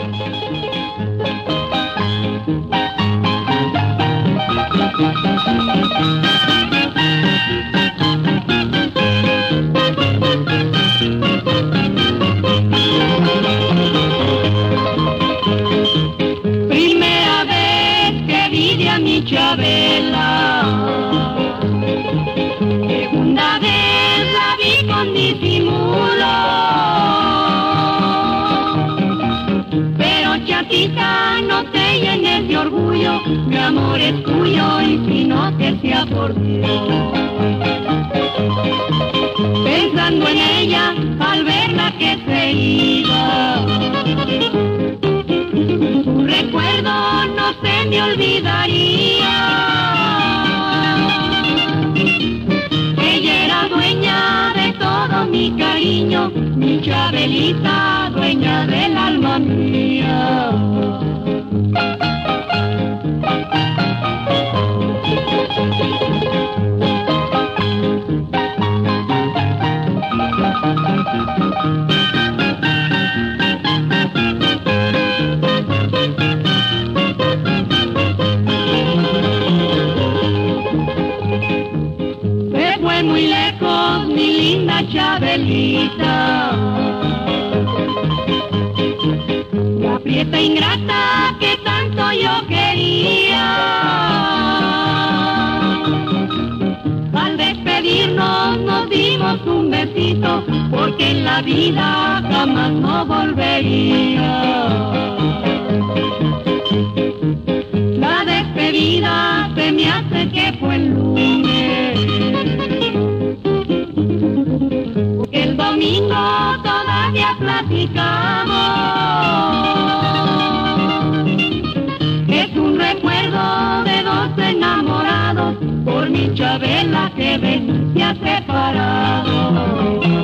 Primera vez que vi a mi Chabela, segunda vez la vi con disimulo, pero chatita, no te llenes de orgullo, mi amor es tuyo y si no que sea por Dios. Pensando en ella al verla que se iba, tu recuerdo no se me olvidaría. Ella era dueña de todo mi cariño, mi Chabelita, dueña del alma mía. Se fue muy lejos mi linda Chabelita, la prieta ingrata que tanto yo quería. Al despedirnos nos dimos un besito, porque en la vida jamás no volvería. La despedida se me hace que fue el lunes, porque el domingo todavía platicamos. Es un recuerdo de dos enamorados, por mi Chabela que ven se ha separado.